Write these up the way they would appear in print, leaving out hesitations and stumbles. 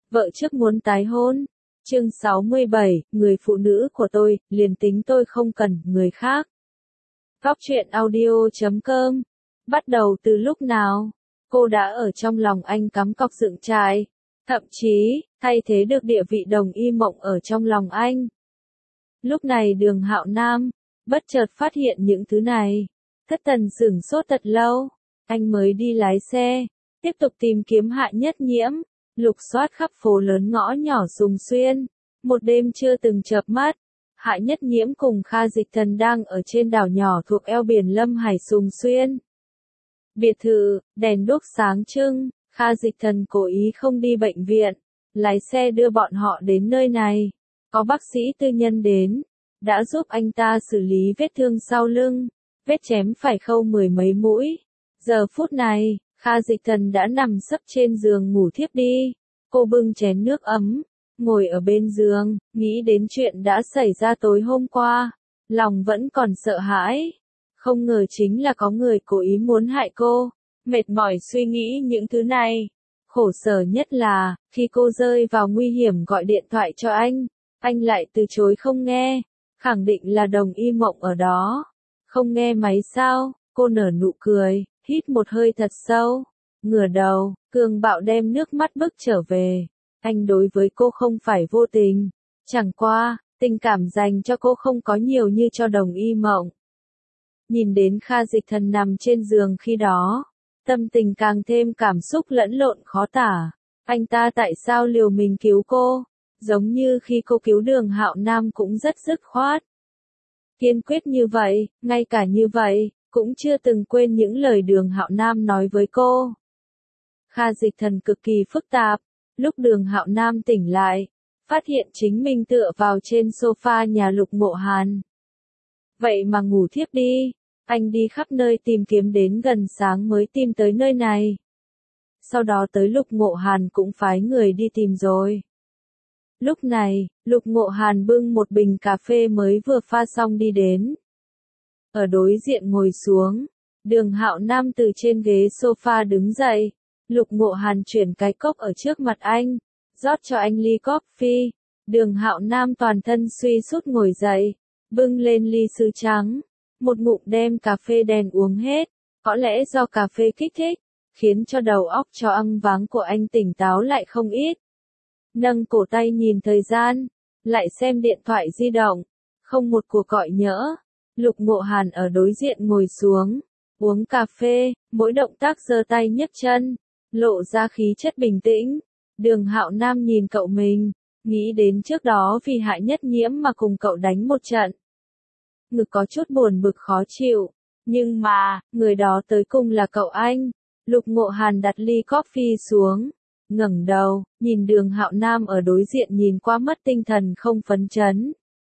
vợ trước muốn tái hôn. Chương 67, người phụ nữ của tôi, liền tính tôi không cần người khác. Góc truyện audio.com. Bắt đầu từ lúc nào, cô đã ở trong lòng anh cắm cọc dựng trại, thậm chí, thay thế được địa vị đồng y mộng ở trong lòng anh. Lúc này Đường Hạo Nam, bất chợt phát hiện những thứ này. Thất thần sửng sốt thật lâu, anh mới đi lái xe, tiếp tục tìm kiếm Hạ Nhất Nhiễm, lục soát khắp phố lớn ngõ nhỏ Sùng Xuyên. Một đêm chưa từng chợp mắt, Hạ Nhất Nhiễm cùng Kha Dịch Thần đang ở trên đảo nhỏ thuộc eo biển Lâm Hải Sùng Xuyên. Biệt thự, đèn đuốc sáng trưng, Kha Dịch Thần cố ý không đi bệnh viện, lái xe đưa bọn họ đến nơi này. Có bác sĩ tư nhân đến, đã giúp anh ta xử lý vết thương sau lưng, vết chém phải khâu 10 mấy mũi. Giờ phút này, Kha Dịch Thần đã nằm sấp trên giường ngủ thiếp đi. Cô bưng chén nước ấm, ngồi ở bên giường, nghĩ đến chuyện đã xảy ra tối hôm qua, lòng vẫn còn sợ hãi. Không ngờ chính là có người cố ý muốn hại cô. Mệt mỏi suy nghĩ những thứ này. Khổ sở nhất là, khi cô rơi vào nguy hiểm gọi điện thoại cho anh lại từ chối không nghe, khẳng định là đồng y mộng ở đó. Không nghe máy sao? Cô nở nụ cười, hít một hơi thật sâu, ngửa đầu, cường bạo đem nước mắt bức trở về. Anh đối với cô không phải vô tình, chẳng qua, tình cảm dành cho cô không có nhiều như cho đồng y mộng. Nhìn đến Kha Dịch Thần nằm trên giường khi đó, tâm tình càng thêm cảm xúc lẫn lộn khó tả. Anh ta tại sao liều mình cứu cô, giống như khi cô cứu Đường Hạo Nam cũng rất dứt khoát. Kiên quyết như vậy, ngay cả như vậy, cũng chưa từng quên những lời Đường Hạo Nam nói với cô. Kha Dịch Thần cực kỳ phức tạp, lúc Đường Hạo Nam tỉnh lại, phát hiện chính mình tựa vào trên sofa nhà Lục Ngộ Hàn. Vậy mà ngủ thiếp đi, anh đi khắp nơi tìm kiếm đến gần sáng mới tìm tới nơi này. Sau đó tới Lục Ngộ Hàn cũng phái người đi tìm rồi. Lúc này, Lục Ngộ Hàn bưng một bình cà phê mới vừa pha xong đi đến. Ở đối diện ngồi xuống, Đường Hạo Nam từ trên ghế sofa đứng dậy. Lục Ngộ Hàn chuyển cái cốc ở trước mặt anh, rót cho anh ly coffee. Đường Hạo Nam toàn thân suy sút ngồi dậy, bưng lên ly sứ trắng, một ngụm đem cà phê đen uống hết. Có lẽ do cà phê kích thích, khiến cho đầu óc choáng váng của anh tỉnh táo lại không ít. Nâng cổ tay nhìn thời gian, lại xem điện thoại di động, không một cuộc gọi nhỡ. Lục Ngộ Hàn ở đối diện ngồi xuống, uống cà phê, mỗi động tác giơ tay nhấc chân, lộ ra khí chất bình tĩnh. Đường Hạo Nam nhìn cậu mình, nghĩ đến trước đó vì Hạ Nhất Nhiễm mà cùng cậu đánh một trận. Ngực có chút buồn bực khó chịu, nhưng mà, người đó tới cùng là cậu anh. Lục Ngộ Hàn đặt ly coffee xuống, ngẩng đầu, nhìn Đường Hạo Nam ở đối diện nhìn qua mất tinh thần không phấn chấn.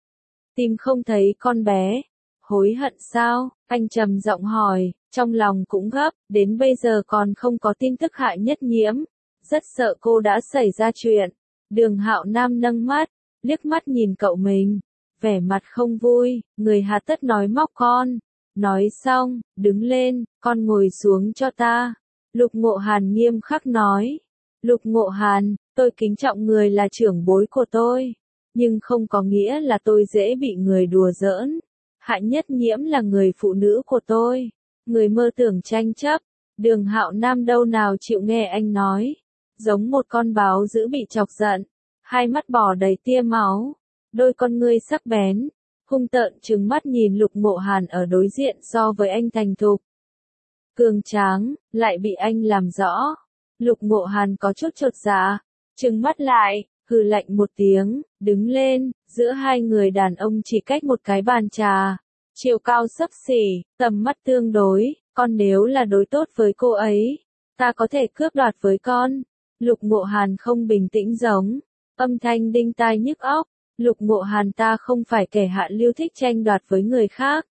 Tìm không thấy con bé, hối hận sao? Anh trầm giọng hỏi, trong lòng cũng gấp, đến bây giờ còn không có tin tức Hạ Nhất Nhiễm, rất sợ cô đã xảy ra chuyện. Đường Hạo Nam nâng mắt, liếc mắt nhìn cậu mình, vẻ mặt không vui, người hà tất nói móc con. Nói xong, đứng lên, con ngồi xuống cho ta. Lục Ngộ Hàn nghiêm khắc nói. Lục Ngộ Hàn, tôi kính trọng người là trưởng bối của tôi, nhưng không có nghĩa là tôi dễ bị người đùa giỡn. Hạ Nhất Nhiễm là người phụ nữ của tôi, người mơ tưởng tranh chấp. Đường Hạo Nam đâu nào chịu nghe anh nói, giống một con báo dữ bị chọc giận, hai mắt bò đầy tia máu, đôi con ngươi sắc bén, hung tợn trừng mắt nhìn Lục Ngộ Hàn ở đối diện so với anh thành thục, cường tráng, lại bị anh làm rõ. Lục Ngộ Hàn có chút chột dạ, trừng mắt lại, hừ lạnh một tiếng, đứng lên. Giữa hai người đàn ông chỉ cách một cái bàn trà, chiều cao xấp xỉ, tầm mắt tương đối. Con nếu là đối tốt với cô ấy, ta có thể cướp đoạt với con. Lục Ngộ Hàn không bình tĩnh giống, âm thanh đinh tai nhức óc. Lục Ngộ Hàn, ta không phải kẻ hạ lưu thích tranh đoạt với người khác.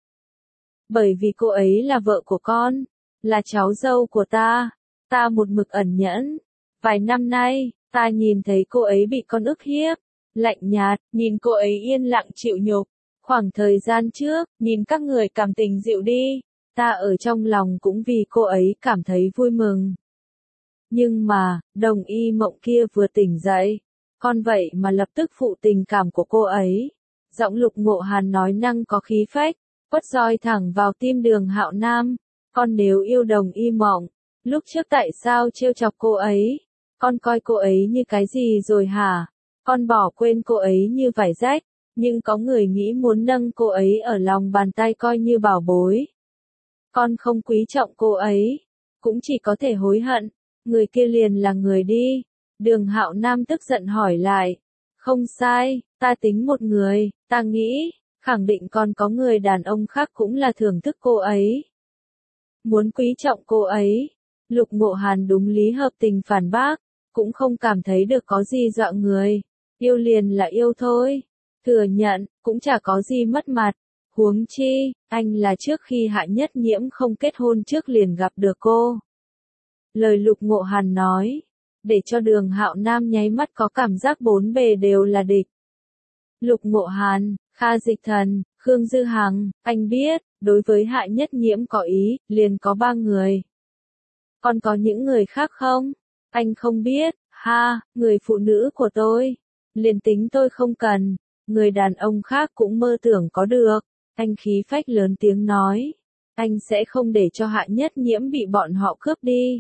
Bởi vì cô ấy là vợ của con, là cháu dâu của ta. Ta một mực ẩn nhẫn. Vài năm nay, ta nhìn thấy cô ấy bị con ức hiếp, lạnh nhạt, nhìn cô ấy yên lặng chịu nhục. Khoảng thời gian trước, nhìn các người cảm tình dịu đi, ta ở trong lòng cũng vì cô ấy cảm thấy vui mừng. Nhưng mà, Đồng Y Mộng kia vừa tỉnh dậy, con vậy mà lập tức phụ tình cảm của cô ấy. Giọng Lục Ngộ Hàn nói năng có khí phách, quất roi thẳng vào tim Đường Hạo Nam. Con nếu yêu Đồng Y Mộng, lúc trước tại sao trêu chọc cô ấy? Con coi cô ấy như cái gì rồi hả? Con bỏ quên cô ấy như vải rách, nhưng có người nghĩ muốn nâng cô ấy ở lòng bàn tay coi như bảo bối. Con không quý trọng cô ấy, cũng chỉ có thể hối hận, người kia liền là người đi. Đường Hạo Nam tức giận hỏi lại, không sai, ta tính một người, ta nghĩ, khẳng định còn có người đàn ông khác cũng là thưởng thức cô ấy. Muốn quý trọng cô ấy, Lục Ngộ Hàn đúng lý hợp tình phản bác, cũng không cảm thấy được có gì dọa người, yêu liền là yêu thôi, thừa nhận, cũng chả có gì mất mặt. Huống chi, anh là trước khi Hạ Nhất Nhiễm không kết hôn trước liền gặp được cô. Lời Lục Ngộ Hàn nói, để cho Đường Hạo Nam nháy mắt có cảm giác bốn bề đều là địch. Lục Ngộ Hàn, Kha Dịch Thần, Khương Dư Hằng, anh biết, đối với Hạ Nhất Nhiễm có ý, liền có 3 người. Còn có những người khác không? Anh không biết, ha, người phụ nữ của tôi. Liền tính tôi không cần, người đàn ông khác cũng mơ tưởng có được. Anh khí phách lớn tiếng nói, anh sẽ không để cho Hạ Nhất Nhiễm bị bọn họ cướp đi.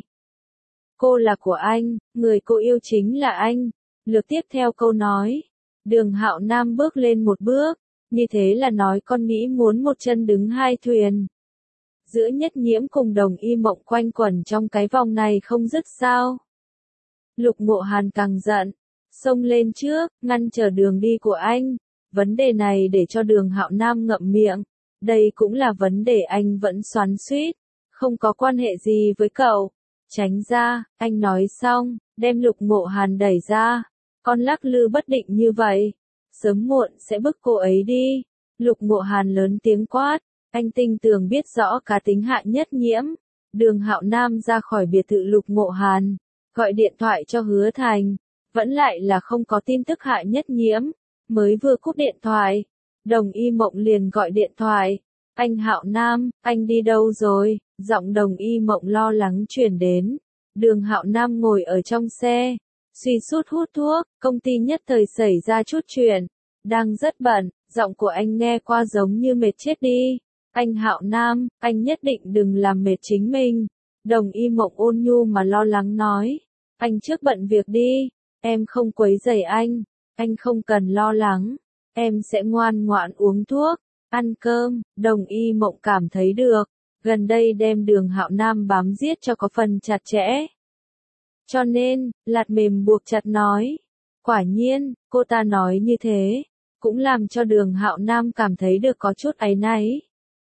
Cô là của anh, người cô yêu chính là anh. Lược tiếp theo câu nói, Đường Hạo Nam bước lên một bước, như thế là nói con nghĩ muốn một chân đứng hai thuyền. Giữa Nhất Nhiễm cùng Đồng Y Mộng quanh quẩn trong cái vòng này không dứt sao. Lục Ngộ Hàn càng giận, xông lên trước, ngăn trở đường đi của anh. Vấn đề này để cho Đường Hạo Nam ngậm miệng, đây cũng là vấn đề anh vẫn xoắn xuýt, không có quan hệ gì với cậu. Tránh ra, anh nói xong, đem Lục Ngộ Hàn đẩy ra. Con lắc lư bất định như vậy, sớm muộn sẽ bức cô ấy đi. Lục Ngộ Hàn lớn tiếng quát, anh tinh tường biết rõ cá tính Hạ Nhất Nhiễm. Đường Hạo Nam ra khỏi biệt thự Lục Ngộ Hàn, gọi điện thoại cho Hứa Thành, vẫn lại là không có tin tức Hạ Nhất Nhiễm. Mới vừa cúp điện thoại, Đồng Y Mộng liền gọi điện thoại. Anh Hạo Nam, anh đi đâu rồi? Giọng Đồng Y Mộng lo lắng truyền đến. Đường Hạo Nam ngồi ở trong xe, suy sút hút thuốc, công ty nhất thời xảy ra chút chuyện. Đang rất bận, giọng của anh nghe qua giống như mệt chết đi. Anh Hạo Nam, anh nhất định đừng làm mệt chính mình. Đồng Y Mộng ôn nhu mà lo lắng nói. Anh trước bận việc đi, em không quấy rầy anh không cần lo lắng, em sẽ ngoan ngoãn uống thuốc, ăn cơm. Đồng Y Mộng cảm thấy được, gần đây đem Đường Hạo Nam bám giết cho có phần chặt chẽ. Cho nên, lạt mềm buộc chặt nói. Quả nhiên, cô ta nói như thế, cũng làm cho Đường Hạo Nam cảm thấy được có chút áy náy.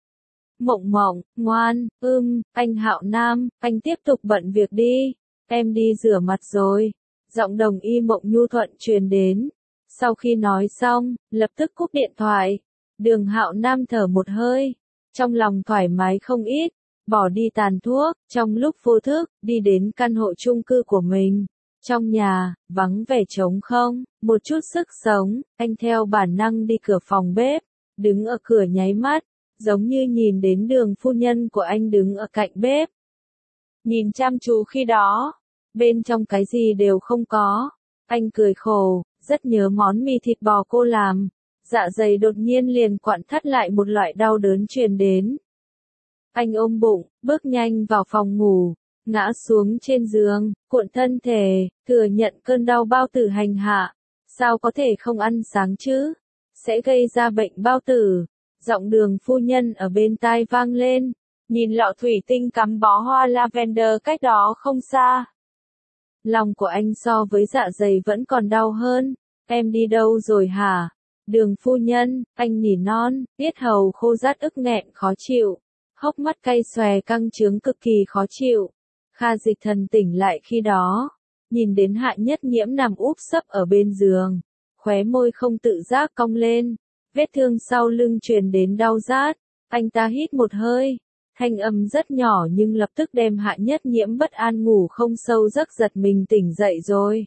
Mộng Mộng, ngoan, anh Hạo Nam, anh tiếp tục bận việc đi, em đi rửa mặt rồi. Giọng Đồng Y Mộng nhu thuận truyền đến. Sau khi nói xong, lập tức cúp điện thoại. Đường Hạo Nam thở một hơi, trong lòng thoải mái không ít, bỏ đi tàn thuốc, trong lúc vô thức, đi đến căn hộ chung cư của mình. Trong nhà, vắng vẻ trống không, một chút sức sống, anh theo bản năng đi cửa phòng bếp, đứng ở cửa nháy mắt, giống như nhìn đến Đường phu nhân của anh đứng ở cạnh bếp. Nhìn chăm chú khi đó, bên trong cái gì đều không có. Anh cười khổ, rất nhớ món mì thịt bò cô làm. Dạ dày đột nhiên liền quặn thắt lại một loại đau đớn truyền đến. Anh ôm bụng, bước nhanh vào phòng ngủ, ngã xuống trên giường, cuộn thân thể, thừa nhận cơn đau bao tử hành hạ. Sao có thể không ăn sáng chứ? Sẽ gây ra bệnh bao tử. Giọng Đường phu nhân ở bên tai vang lên, nhìn lọ thủy tinh cắm bó hoa lavender cách đó không xa. Lòng của anh so với dạ dày vẫn còn đau hơn. Em đi đâu rồi hả? Đường phu nhân, anh nỉ non, yết hầu khô rát ức nghẹn khó chịu. Hốc mắt cay xòe căng trướng cực kỳ khó chịu. Kha Dịch Thần tỉnh lại khi đó, nhìn đến Hạ Nhất Nhiễm nằm úp sấp ở bên giường, khóe môi không tự giác cong lên, vết thương sau lưng truyền đến đau rát. Anh ta hít một hơi, thanh âm rất nhỏ nhưng lập tức đem Hạ Nhất Nhiễm bất an ngủ không sâu giấc giật mình tỉnh dậy rồi.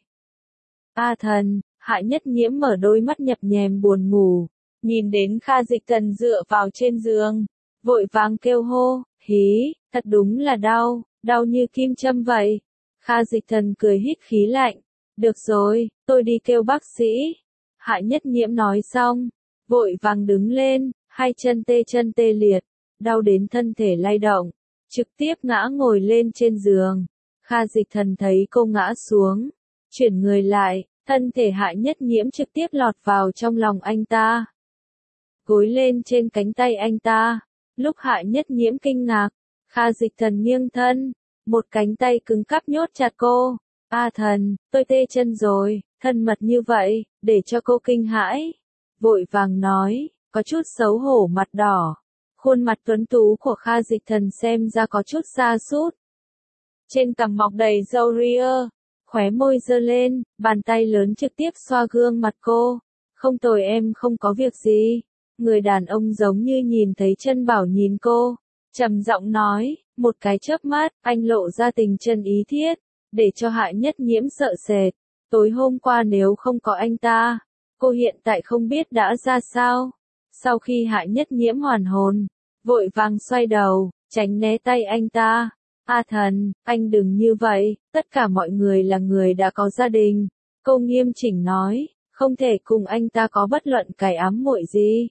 A Thần, Hạ Nhất Nhiễm mở đôi mắt nhập nhèm buồn ngủ, nhìn đến Kha Dịch Thần dựa vào trên giường, vội vàng kêu hô, hí, thật đúng là đau, đau như kim châm vậy. Kha Dịch Thần cười hít khí lạnh. Được rồi, tôi đi kêu bác sĩ. Hạ Nhất Nhiễm nói xong, vội vàng đứng lên, hai chân tê liệt, đau đến thân thể lay động, trực tiếp ngã ngồi lên trên giường. Kha Dịch Thần thấy cô ngã xuống, chuyển người lại, thân thể Hạ Nhất Nhiễm trực tiếp lọt vào trong lòng anh ta. Gối lên trên cánh tay anh ta, lúc Hạ Nhất Nhiễm kinh ngạc, Kha Dịch Thần nghiêng thân, một cánh tay cứng cáp nhốt chặt cô. A Thần, tôi tê chân rồi, thân mật như vậy, để cho cô kinh hãi. Vội vàng nói, có chút xấu hổ mặt đỏ. Khuôn mặt tuấn tú của Kha Dịch Thần xem ra có chút sa sút. Trên cằm mọc đầy râu ria, khóe môi giơ lên, bàn tay lớn trực tiếp xoa gương mặt cô. Không tồi, em không có việc gì. Người đàn ông giống như nhìn thấy chân bảo nhìn cô, trầm giọng nói, một cái chớp mắt, anh lộ ra tình chân ý thiết, để cho Hạ Nhất Nhiễm sợ sệt. Tối hôm qua nếu không có anh ta, cô hiện tại không biết đã ra sao. Sau khi Hạ Nhất Nhiễm hoàn hồn, vội vàng xoay đầu, tránh né tay anh ta. A Thần, anh đừng như vậy, tất cả mọi người là người đã có gia đình. Cô nghiêm chỉnh nói, không thể cùng anh ta có bất luận cái ám muội gì.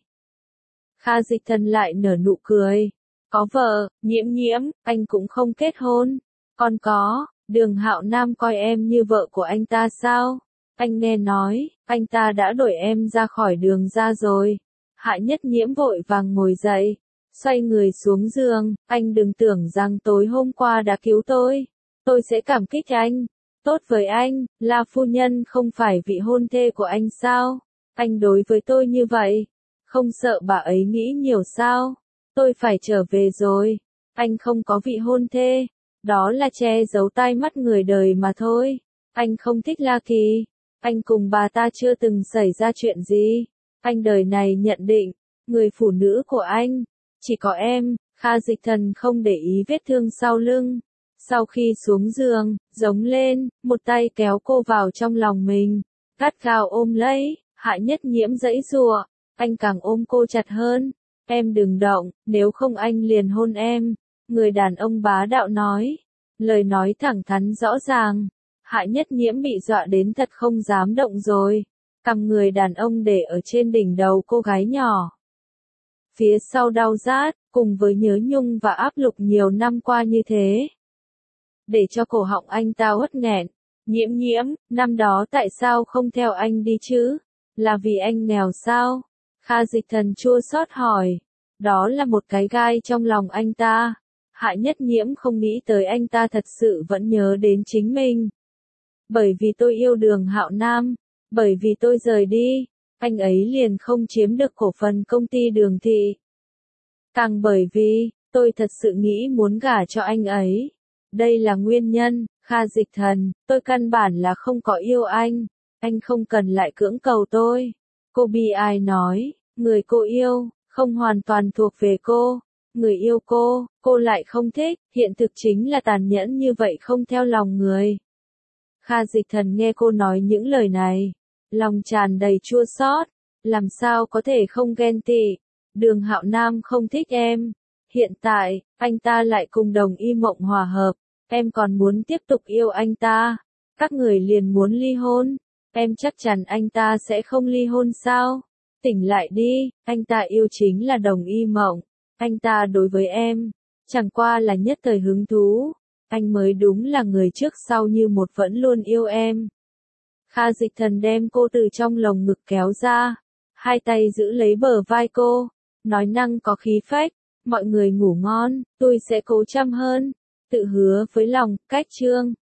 Kha Dịch Thần lại nở nụ cười. Có vợ, Nhiễm, anh cũng không kết hôn. Còn có, Đường Hạo Nam coi em như vợ của anh ta sao? Anh nghe nói, anh ta đã đuổi em ra khỏi Đường ra rồi. Hạ Nhất Nhiễm vội vàng ngồi dậy, xoay người xuống giường. Anh đừng tưởng rằng tối hôm qua đã cứu tôi sẽ cảm kích anh. Tốt với anh, La phu nhân không phải vị hôn thê của anh sao? Anh đối với tôi như vậy, không sợ bà ấy nghĩ nhiều sao? Tôi phải trở về rồi. Anh không có vị hôn thê, đó là che giấu tai mắt người đời mà thôi. Anh không thích La Kỳ, anh cùng bà ta chưa từng xảy ra chuyện gì. Anh đời này nhận định, người phụ nữ của anh, chỉ có em. Kha Dịch Thần không để ý vết thương sau lưng. Sau khi xuống giường, giống lên, một tay kéo cô vào trong lòng mình, gắt gao ôm lấy. Hạ Nhất Nhiễm giãy giụa, anh càng ôm cô chặt hơn. Em đừng động, nếu không anh liền hôn em. Người đàn ông bá đạo nói, lời nói thẳng thắn rõ ràng. Hạ Nhất Nhiễm bị dọa đến thật không dám động rồi. Cằm người đàn ông để ở trên đỉnh đầu cô gái nhỏ. Phía sau đau rát, cùng với nhớ nhung và áp lực nhiều năm qua như thế, để cho cổ họng anh ta uất nghẹn. Nhiễm, năm đó tại sao không theo anh đi chứ? Là vì anh nghèo sao? Kha Dịch Thần chua xót hỏi. Đó là một cái gai trong lòng anh ta. Hạ Nhất Nhiễm không nghĩ tới anh ta thật sự vẫn nhớ đến chính mình. Bởi vì tôi yêu Đường Hạo Nam, bởi vì tôi rời đi, anh ấy liền không chiếm được cổ phần công ty Đường Thị. Càng bởi vì, tôi thật sự nghĩ muốn gả cho anh ấy. Đây là nguyên nhân. Kha Dịch Thần, tôi căn bản là không có yêu anh không cần lại cưỡng cầu tôi. Cô bi ai nói, người cô yêu, không hoàn toàn thuộc về cô. Người yêu cô lại không thích, hiện thực chính là tàn nhẫn như vậy không theo lòng người. Kha Dịch Thần nghe cô nói những lời này, lòng tràn đầy chua xót, làm sao có thể không ghen tị. Đường Hạo Nam không thích em, hiện tại, anh ta lại cùng Đồng Y Mộng hòa hợp, em còn muốn tiếp tục yêu anh ta, các người liền muốn ly hôn, em chắc chắn anh ta sẽ không ly hôn sao? Tỉnh lại đi, anh ta yêu chính là Đồng Y Mộng, anh ta đối với em, chẳng qua là nhất thời hứng thú, anh mới đúng là người trước sau như một vẫn luôn yêu em. Kha Dịch Thần đem cô từ trong lồng ngực kéo ra, hai tay giữ lấy bờ vai cô, nói năng có khí phách, mọi người ngủ ngon, tôi sẽ cố chăm hơn, tự hứa với lòng, cách chương.